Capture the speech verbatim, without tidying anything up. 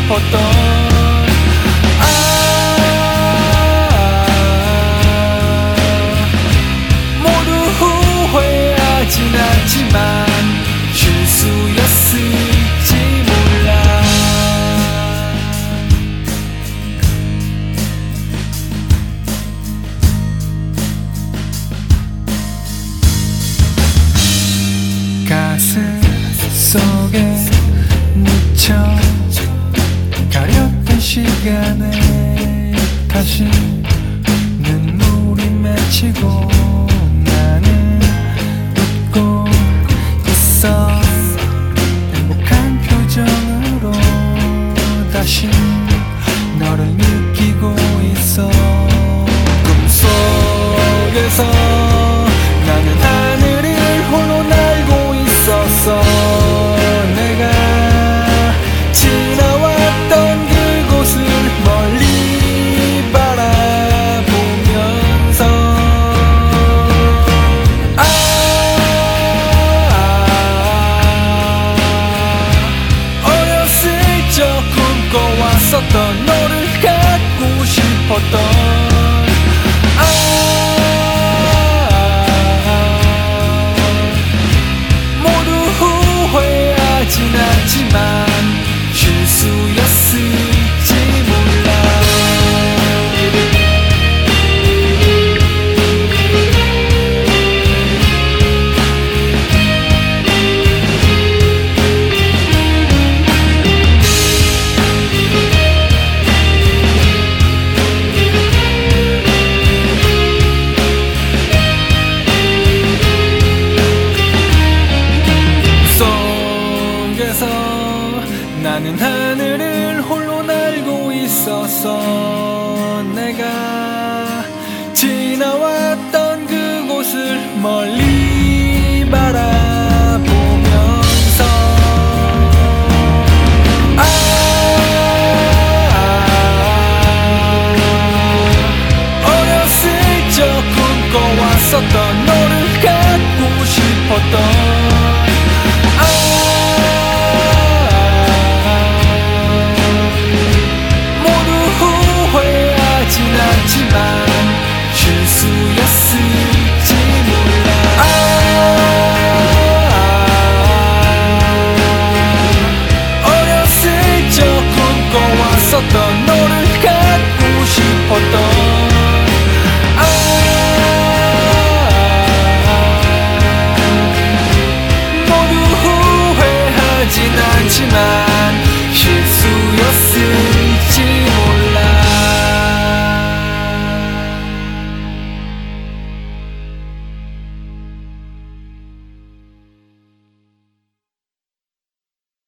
싶었던 아 모두 후회하진 않지만 실수였을지 몰라. 가슴 속에 묻혀 가렸던 시간에 다시 눈물이 맺히고 나는 웃고 있어. 행복한 표정으로 다시 너를 느끼고 있어. 꿈속에서 나는 하늘을 홀로 날고 있었어. 내가 지나왔던 그곳을 멀리 바라보면서 아 어렸을 적 꿈꿔왔었던 너를 갖고 싶었던 아 모두 후회하진 않지만 실수였을지 몰라. 속에서 나는 하늘을 홀로 날고 있었어. 내가 지나왔던 그곳을 멀리